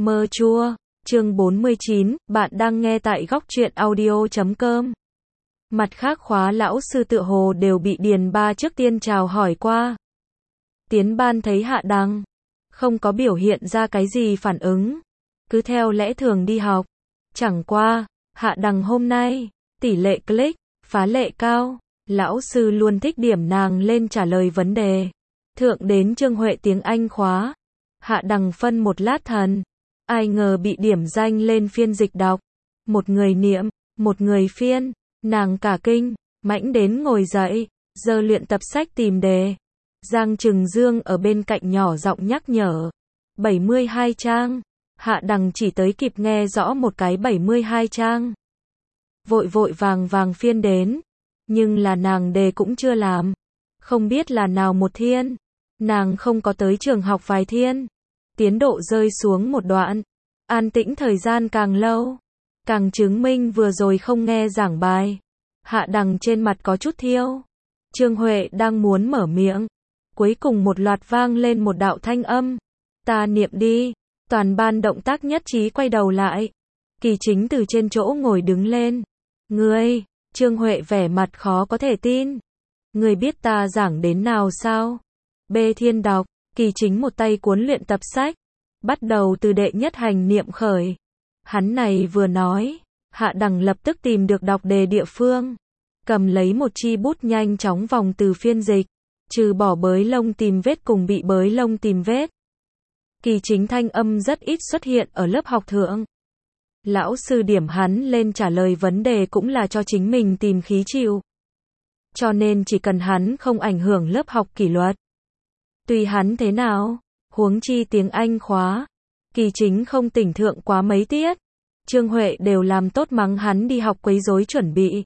Mơ chua, chương 49, bạn đang nghe tại góc truyện audio.com. Mặt khác khóa lão sư tựa hồ đều bị Điền Ba trước tiên chào hỏi qua. Tiến Ban thấy Hạ Đằng không có biểu hiện ra cái gì phản ứng, cứ theo lẽ thường đi học. Chẳng qua, Hạ Đằng hôm nay, tỷ lệ click, phá lệ cao, lão sư luôn thích điểm nàng lên trả lời vấn đề. Thượng đến Trương Huệ tiếng Anh khóa, Hạ Đằng phân một lát thần, ai ngờ bị điểm danh lên phiên dịch đọc. Một người niệm, một người phiên, nàng cả kinh, mãnh đến ngồi dậy, giờ luyện tập sách tìm đề. Giang Trừng Dương ở bên cạnh nhỏ giọng nhắc nhở. 72 trang, Hạ Đằng chỉ tới kịp nghe rõ một cái 72 trang. Vội vội vàng vàng phiên đến, nhưng là nàng đề cũng chưa làm. Không biết là nào một thiên, nàng không có tới trường học vài thiên. Tiến độ rơi xuống một đoạn, an tĩnh thời gian càng lâu, càng chứng minh vừa rồi không nghe giảng bài. Hạ Đằng trên mặt có chút thiêu. Trương Huệ đang muốn mở miệng, cuối cùng một loạt vang lên một đạo thanh âm. Ta niệm đi. Toàn ban động tác nhất trí quay đầu lại. Kỳ Chính từ trên chỗ ngồi đứng lên. Ngươi, Trương Huệ vẻ mặt khó có thể tin. Ngươi biết ta giảng đến nào sao? B Thiên đọc. Kỳ Chính một tay cuốn luyện tập sách, bắt đầu từ đệ nhất hành niệm khởi. Hắn này vừa nói, Hạ Đằng lập tức tìm được đọc đề địa phương, cầm lấy một chi bút nhanh chóng vòng từ phiên dịch, trừ bỏ bới lông tìm vết cùng bị bới lông tìm vết. Kỳ Chính thanh âm rất ít xuất hiện ở lớp học thượng. Lão sư điểm hắn lên trả lời vấn đề cũng là cho chính mình tìm khí chịu. Cho nên chỉ cần hắn không ảnh hưởng lớp học kỷ luật, tùy hắn thế nào, huống chi tiếng Anh khóa, Kỳ Chính không tỉnh thượng quá mấy tiết, Trương Huệ đều làm tốt mắng hắn đi học quấy rối chuẩn bị.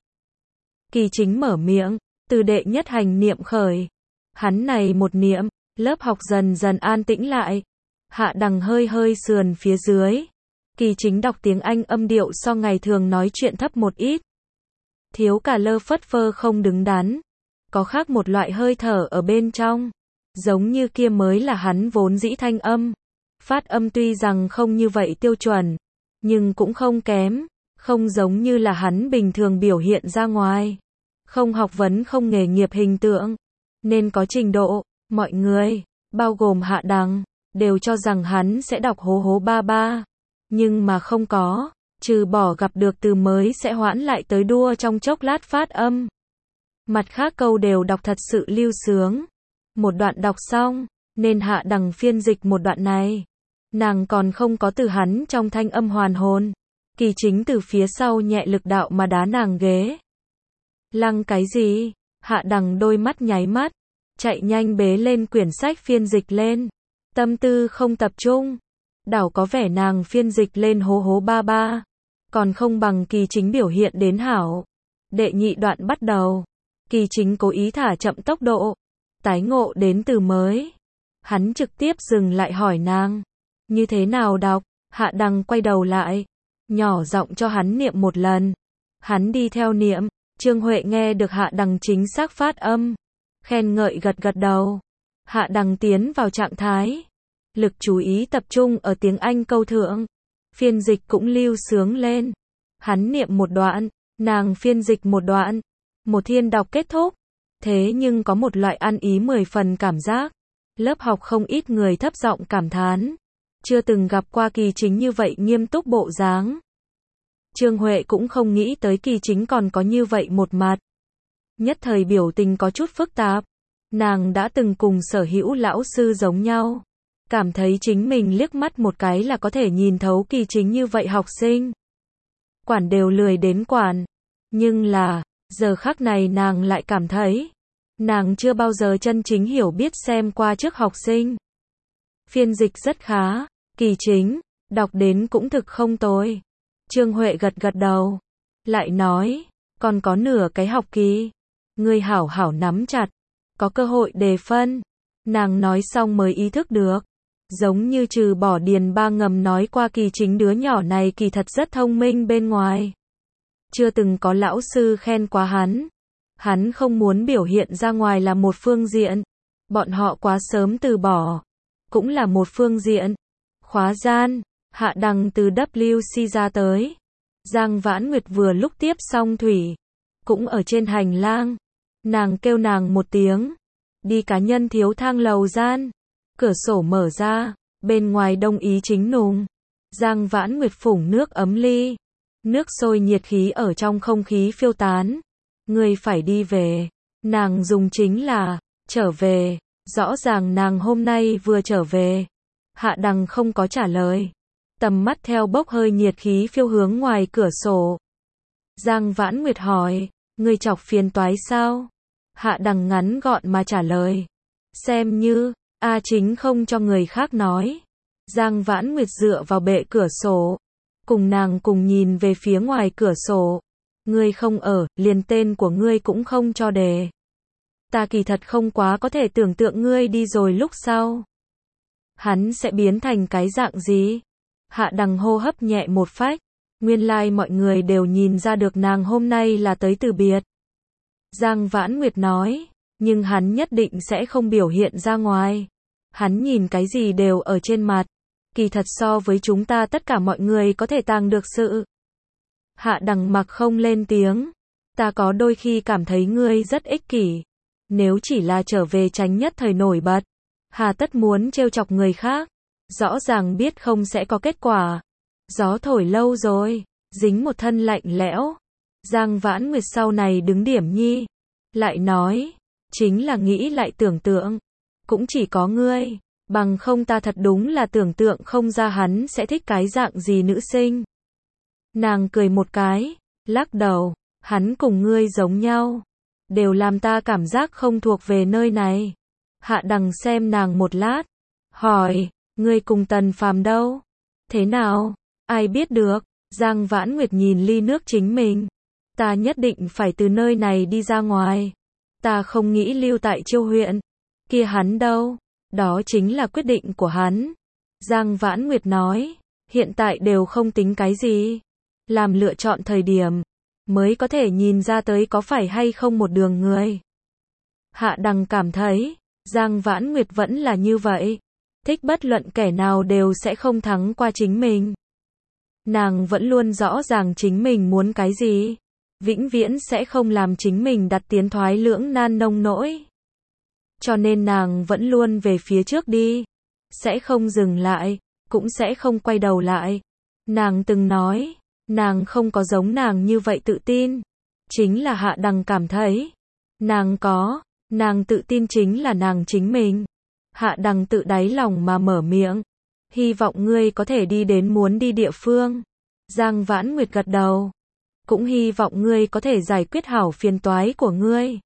Kỳ Chính mở miệng, từ đệ nhất hành niệm khởi. Hắn này một niệm, lớp học dần dần an tĩnh lại. Hạ Đằng hơi hơi sườn phía dưới. Kỳ Chính đọc tiếng Anh âm điệu so ngày thường nói chuyện thấp một ít. Thiếu cả lơ phất phơ không đứng đắn. Có khác một loại hơi thở ở bên trong. Giống như kia mới là hắn vốn dĩ thanh âm. Phát âm tuy rằng không như vậy tiêu chuẩn, nhưng cũng không kém, không giống như là hắn bình thường biểu hiện ra ngoài. Không học vấn không nghề nghiệp hình tượng, nên có trình độ. Mọi người, bao gồm Hạ Đằng, đều cho rằng hắn sẽ đọc hố hố ba ba. Nhưng mà không có, trừ bỏ gặp được từ mới sẽ hoãn lại tới đua trong chốc lát phát âm. Mặt khác câu đều đọc thật sự lưu sướng. Một đoạn đọc xong, nên Hạ Đằng phiên dịch một đoạn này. Nàng còn không có từ hắn trong thanh âm hoàn hồn. Kỳ Chính từ phía sau nhẹ lực đạo mà đá nàng ghế. Lăng cái gì? Hạ Đằng đôi mắt nháy mắt, chạy nhanh bế lên quyển sách phiên dịch lên. Tâm tư không tập trung, đảo có vẻ nàng phiên dịch lên hố hố ba ba, còn không bằng Kỳ Chính biểu hiện đến hảo. Đệ nhị đoạn bắt đầu, Kỳ Chính cố ý thả chậm tốc độ, tái ngộ đến từ mới. Hắn trực tiếp dừng lại hỏi nàng, như thế nào đọc? Hạ Đằng quay đầu lại, nhỏ giọng cho hắn niệm một lần. Hắn đi theo niệm, Trương Huệ nghe được Hạ Đằng chính xác phát âm, khen ngợi gật gật đầu. Hạ Đằng tiến vào trạng thái, lực chú ý tập trung ở tiếng Anh câu thượng, phiên dịch cũng lưu sướng lên. Hắn niệm một đoạn, nàng phiên dịch một đoạn, một thiên đọc kết thúc. Thế nhưng có một loại ăn ý 10 phần cảm giác. Lớp học không ít người thấp giọng cảm thán, chưa từng gặp qua Kỳ Chính như vậy nghiêm túc bộ dáng. Trương Huệ cũng không nghĩ tới Kỳ Chính còn có như vậy một mặt. Nhất thời biểu tình có chút phức tạp. Nàng đã từng cùng sở hữu lão sư giống nhau, cảm thấy chính mình liếc mắt một cái là có thể nhìn thấu Kỳ Chính như vậy học sinh. Quản đều lười đến quản. Nhưng là, giờ khắc này nàng lại cảm thấy, nàng chưa bao giờ chân chính hiểu biết xem qua trước học sinh. Phiên dịch rất khá, Kỳ Chính, đọc đến cũng thực không tồi. Trương Huệ gật gật đầu, lại nói, còn có nửa cái học kỳ, ngươi hảo hảo nắm chặt, có cơ hội đề phân. Nàng nói xong mới ý thức được, giống như trừ bỏ Điền Ba ngầm nói qua Kỳ Chính đứa nhỏ này kỳ thật rất thông minh bên ngoài. Chưa từng có lão sư khen quá hắn. Hắn không muốn biểu hiện ra ngoài là một phương diện, bọn họ quá sớm từ bỏ, cũng là một phương diện. Khóa gian, Hạ Đằng từ WC ra tới. Giang Vãn Nguyệt vừa lúc tiếp xong thủy. Cũng ở trên hành lang. Nàng kêu nàng một tiếng. Đi cá nhân thiếu thang lầu gian. Cửa sổ mở ra. Bên ngoài đông ý chính nùng. Giang Vãn Nguyệt phủng nước ấm ly. Nước sôi nhiệt khí ở trong không khí phiêu tán. Ngươi phải đi về. Nàng dùng chính là trở về. Rõ ràng nàng hôm nay vừa trở về. Hạ Đằng không có trả lời. Tầm mắt theo bốc hơi nhiệt khí phiêu hướng ngoài cửa sổ. Giang Vãn Nguyệt hỏi, ngươi chọc phiền toái sao? Hạ Đằng ngắn gọn mà trả lời. Xem như, chính không cho người khác nói. Giang Vãn Nguyệt dựa vào bệ cửa sổ. Cùng nàng cùng nhìn về phía ngoài cửa sổ. Ngươi không ở, liền tên của ngươi cũng không cho đề. Ta kỳ thật không quá có thể tưởng tượng ngươi đi rồi lúc sau. Hắn sẽ biến thành cái dạng gì? Hạ Đằng hô hấp nhẹ một phách. Nguyên lai mọi người đều nhìn ra được nàng hôm nay là tới từ biệt. Giang Vãn Nguyệt nói, nhưng hắn nhất định sẽ không biểu hiện ra ngoài. Hắn nhìn cái gì đều ở trên mặt. Kỳ thật so với chúng ta tất cả mọi người có thể tàng được sự. Hạ Đằng mặc không lên tiếng. Ta có đôi khi cảm thấy ngươi rất ích kỷ. Nếu chỉ là trở về tránh nhất thời nổi bật. Hà tất muốn trêu chọc người khác. Rõ ràng biết không sẽ có kết quả. Gió thổi lâu rồi. Dính một thân lạnh lẽo. Giang Vãn Nguyệt sau này đứng điểm nhi. Lại nói. Chính là nghĩ lại tưởng tượng. Cũng chỉ có ngươi. Bằng không ta thật đúng là tưởng tượng không ra hắn sẽ thích cái dạng gì nữ sinh. Nàng cười một cái. Lắc đầu. Hắn cùng ngươi giống nhau. Đều làm ta cảm giác không thuộc về nơi này. Hạ Đằng xem nàng một lát. Hỏi. Ngươi cùng Tần Phàm đâu? Thế nào? Ai biết được? Giang Vãn Nguyệt nhìn ly nước chính mình. Ta nhất định phải từ nơi này đi ra ngoài. Ta không nghĩ lưu tại Chiêu huyện. Kia hắn đâu? Đó chính là quyết định của hắn. Giang Vãn Nguyệt nói. Hiện tại đều không tính cái gì. Làm lựa chọn thời điểm. Mới có thể nhìn ra tới có phải hay không một đường người. Hạ Đằng cảm thấy. Giang Vãn Nguyệt vẫn là như vậy. Thích bất luận kẻ nào đều sẽ không thắng qua chính mình. Nàng vẫn luôn rõ ràng chính mình muốn cái gì. Vĩnh viễn sẽ không làm chính mình đặt tiến thoái lưỡng nan nông nỗi. Cho nên nàng vẫn luôn về phía trước đi. Sẽ không dừng lại. Cũng sẽ không quay đầu lại. Nàng từng nói. Nàng không có giống nàng như vậy tự tin. Chính là Hạ Đằng cảm thấy. Nàng có. Nàng tự tin chính là nàng chính mình. Hạ Đằng tự đáy lòng mà mở miệng. Hy vọng ngươi có thể đi đến muốn đi địa phương. Giang Vãn Nguyệt gật đầu. Cũng hy vọng ngươi có thể giải quyết hảo phiền toái của ngươi.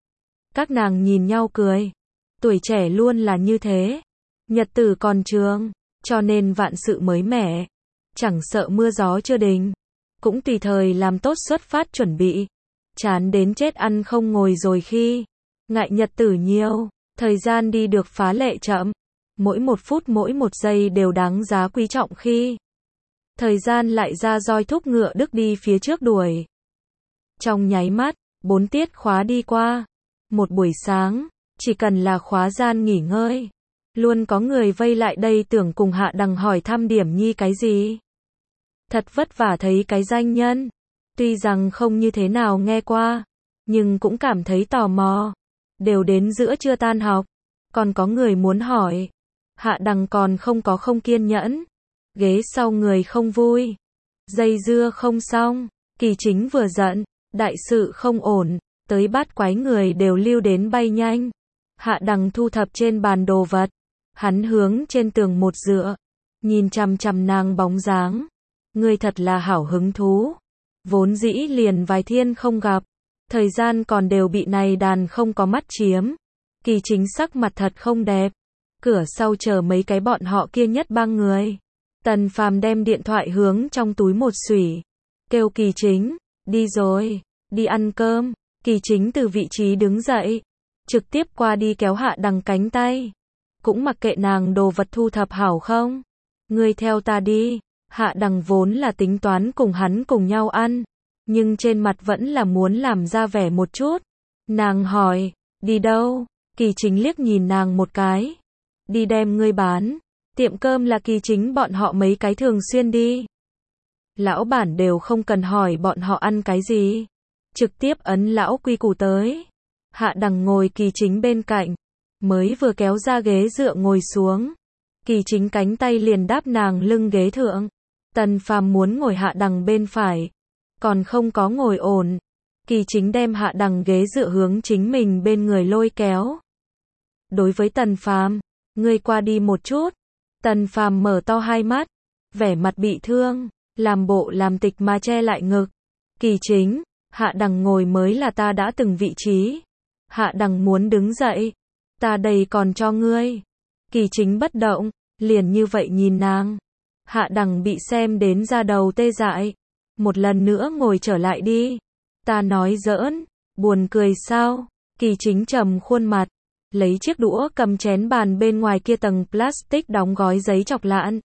Các nàng nhìn nhau cười. Tuổi trẻ luôn là như thế. Nhật tử còn trường. Cho nên vạn sự mới mẻ. Chẳng sợ mưa gió chưa đình. Cũng tùy thời làm tốt xuất phát chuẩn bị. Chán đến chết ăn không ngồi rồi khi. Ngại nhật tử nhiều. Thời gian đi được phá lệ chậm. Mỗi một phút mỗi một giây đều đáng giá quý trọng khi. Thời gian lại ra roi thúc ngựa đức đi phía trước đuổi. Trong nháy mắt, 4 tiết khóa đi qua. Một buổi sáng, chỉ cần là khóa gian nghỉ ngơi. Luôn có người vây lại đây tưởng cùng Hạ Đằng hỏi thăm điểm nhi cái gì. Thật vất vả thấy cái danh nhân. Tuy rằng không như thế nào nghe qua. Nhưng cũng cảm thấy tò mò. Đều đến giữa trưa tan học. Còn có người muốn hỏi. Hạ Đằng còn không kiên nhẫn. Ghế sau người không vui. Dây dưa không xong. Kỳ Chính vừa giận. Đại sự không ổn. Tới bát quái người đều lưu đến bay nhanh. Hạ Đằng thu thập trên bàn đồ vật. Hắn hướng trên tường một dựa. Nhìn chằm chằm nàng bóng dáng. Ngươi thật là hảo hứng thú. Vốn dĩ liền vài thiên không gặp. Thời gian còn đều bị này đàn không có mắt chiếm. Kỳ Chính sắc mặt thật không đẹp. Cửa sau chờ mấy cái bọn họ kia nhất bang người. Tần Phàm đem điện thoại hướng trong túi một xủy. Kêu Kỳ Chính, đi rồi, đi ăn cơm. Kỳ Chính từ vị trí đứng dậy. Trực tiếp qua đi kéo Hạ Đằng cánh tay. Cũng mặc kệ nàng đồ vật thu thập hảo không. Ngươi theo ta đi. Hạ Đằng vốn là tính toán cùng hắn cùng nhau ăn. Nhưng trên mặt vẫn là muốn làm ra vẻ một chút. Nàng hỏi, đi đâu? Kỳ Chính liếc nhìn nàng một cái. Đi đem ngươi bán. Tiệm cơm là Kỳ Chính bọn họ mấy cái thường xuyên đi. Lão bản đều không cần hỏi bọn họ ăn cái gì. Trực tiếp ấn lão quy củ tới. Hạ Đằng ngồi Kỳ Chính bên cạnh. Mới vừa kéo ra ghế dựa ngồi xuống. Kỳ Chính cánh tay liền đáp nàng lưng ghế thượng. Tần Phàm muốn ngồi Hạ Đằng bên phải. Còn không có ngồi ổn. Kỳ Chính đem Hạ Đằng ghế dựa hướng chính mình bên người lôi kéo. Đối với Tần Phàm, ngươi qua đi một chút. Tần Phàm mở to hai mắt, vẻ mặt bị thương, làm bộ làm tịch mà che lại ngực. Kỳ Chính, Hạ Đằng ngồi mới là ta đã từng vị trí. Hạ Đằng muốn đứng dậy, ta đây còn cho ngươi. Kỳ Chính bất động, liền như vậy nhìn nàng. Hạ Đằng bị xem đến da đầu tê dại. Một lần nữa ngồi trở lại đi. Ta nói giỡn, buồn cười sao? Kỳ Chính trầm khuôn mặt, lấy chiếc đũa cầm chén bàn bên ngoài kia tầng plastic đóng gói giấy chọc lạn.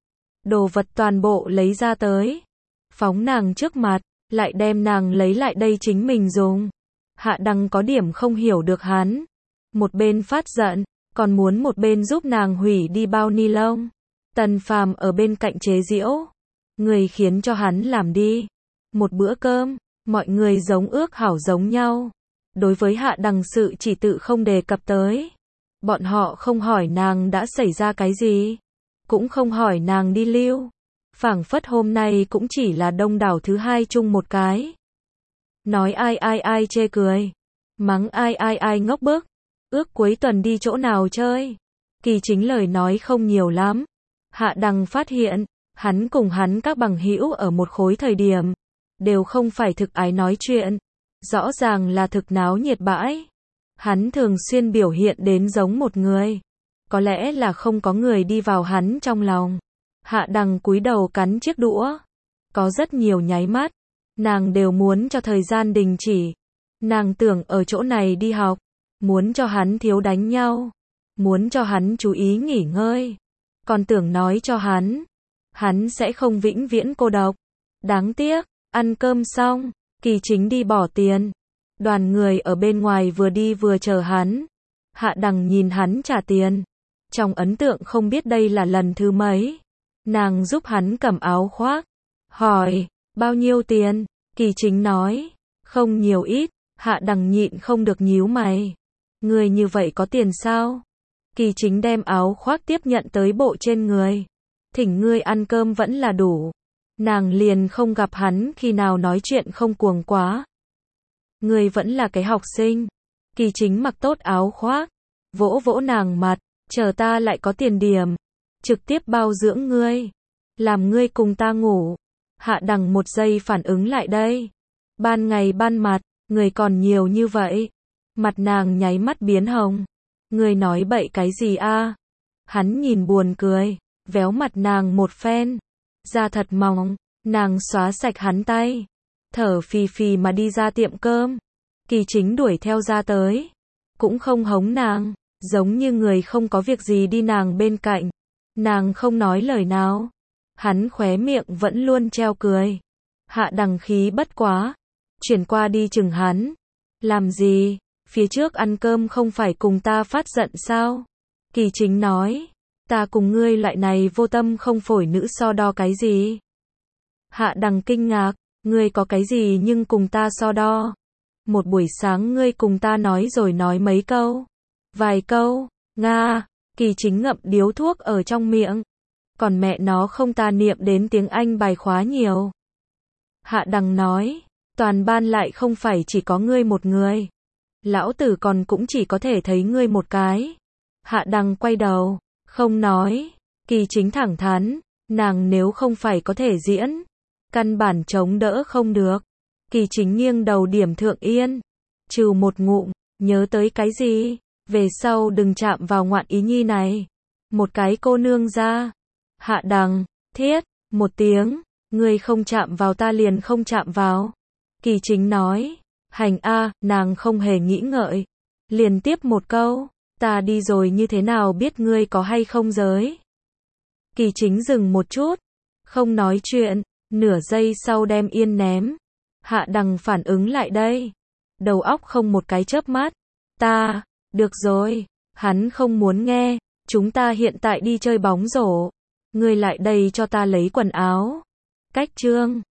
Đồ vật toàn bộ lấy ra tới. Phóng nàng trước mặt, lại đem nàng lấy lại đây chính mình dùng. Hạ Đằng có điểm không hiểu được hắn. Một bên phát giận, còn muốn một bên giúp nàng hủy đi bao ni lông. Tần Phàm ở bên cạnh chế giễu. Người khiến cho hắn làm đi. Một bữa cơm, mọi người giống ước hảo giống nhau. Đối với Hạ Đằng sự chỉ tự không đề cập tới. Bọn họ không hỏi nàng đã xảy ra cái gì. Cũng không hỏi nàng đi lưu. Phảng phất hôm nay cũng chỉ là đông đảo thứ hai chung một cái. Nói ai chê cười. Mắng ai ngốc bức. Ước cuối tuần đi chỗ nào chơi. Kỳ Chính lời nói không nhiều lắm. Hạ Đằng phát hiện, hắn cùng hắn các bằng hữu ở một khối thời điểm. Đều không phải thực ái nói chuyện. Rõ ràng là thực náo nhiệt bãi. Hắn thường xuyên biểu hiện đến giống một người. Có lẽ là không có người đi vào hắn trong lòng. Hạ Đằng cúi đầu cắn chiếc đũa. Có rất nhiều nháy mắt. Nàng đều muốn cho thời gian đình chỉ. Nàng tưởng ở chỗ này đi học. Muốn cho hắn thiếu đánh nhau. Muốn cho hắn chú ý nghỉ ngơi. Còn tưởng nói cho hắn. Hắn sẽ không vĩnh viễn cô độc. Đáng tiếc, ăn cơm xong. Kỳ Chính đi bỏ tiền. Đoàn người ở bên ngoài vừa đi vừa chờ hắn. Hạ Đằng nhìn hắn trả tiền. Trong ấn tượng không biết đây là lần thứ mấy. Nàng giúp hắn cầm áo khoác. Hỏi, bao nhiêu tiền? Kỳ Chính nói, không nhiều ít. Hạ Đằng nhịn không được nhíu mày. Người như vậy có tiền sao? Kỳ Chính đem áo khoác tiếp nhận tới bộ trên người. Thỉnh ngươi ăn cơm vẫn là đủ. Nàng liền không gặp hắn khi nào nói chuyện không cuồng quá. Ngươi vẫn là cái học sinh. Kỳ Chính mặc tốt áo khoác. Vỗ vỗ nàng mặt. Chờ ta lại có tiền điểm. Trực tiếp bao dưỡng ngươi. Làm ngươi cùng ta ngủ. Hạ Đằng một giây phản ứng lại đây. Ban ngày ban mặt, người còn nhiều như vậy. Mặt nàng nháy mắt biến hồng. Ngươi nói bậy cái gì a? Hắn nhìn buồn cười. Véo mặt nàng một phen. Da thật mỏng. Nàng xóa sạch hắn tay. Thở phì phì mà đi ra tiệm cơm. Kỳ Chính đuổi theo ra tới. Cũng không hống nàng. Giống như người không có việc gì đi nàng bên cạnh. Nàng không nói lời nào. Hắn khóe miệng vẫn luôn treo cười. Hạ Đằng khí bất quá. Chuyển qua đi chừng hắn. Làm gì? Phía trước ăn cơm không phải cùng ta phát giận sao? Kỳ Chính nói. Ta cùng ngươi loại này vô tâm không phổi nữ so đo cái gì? Hạ Đằng kinh ngạc. Ngươi có cái gì nhưng cùng ta so đo? Một buổi sáng ngươi cùng ta nói rồi nói mấy câu. Vài câu. Nga. Kỳ Chính ngậm điếu thuốc ở trong miệng. Còn mẹ nó không ta niệm đến tiếng Anh bài khóa nhiều. Hạ Đằng nói. Toàn ban lại không phải chỉ có ngươi một người. Lão tử còn cũng chỉ có thể thấy ngươi một cái. Hạ Đằng quay đầu. Không nói. Kỳ Chính thẳng thắn. Nàng nếu không phải có thể diễn. Căn bản chống đỡ không được. Kỳ Chính nghiêng đầu điểm thượng yên. Trừ một ngụm. Nhớ tới cái gì? Về sau đừng chạm vào ngoạn ý nhi này. Một cái cô nương ra. Hạ Đằng. Thiết. Một tiếng. Ngươi không chạm vào ta liền không chạm vào. Kỳ Chính nói. Hành a. Nàng không hề nghĩ ngợi. Liền tiếp một câu. Ta đi rồi như thế nào biết ngươi có hay không giới? Kỳ Chính dừng một chút. Không nói chuyện. Nửa giây sau đem yên ném. Hạ Đằng phản ứng lại đây. Đầu óc không một cái chớp mắt. Ta. Được rồi. Hắn không muốn nghe. Chúng ta hiện tại đi chơi bóng rổ. Ngươi lại đây cho ta lấy quần áo. Cách Trương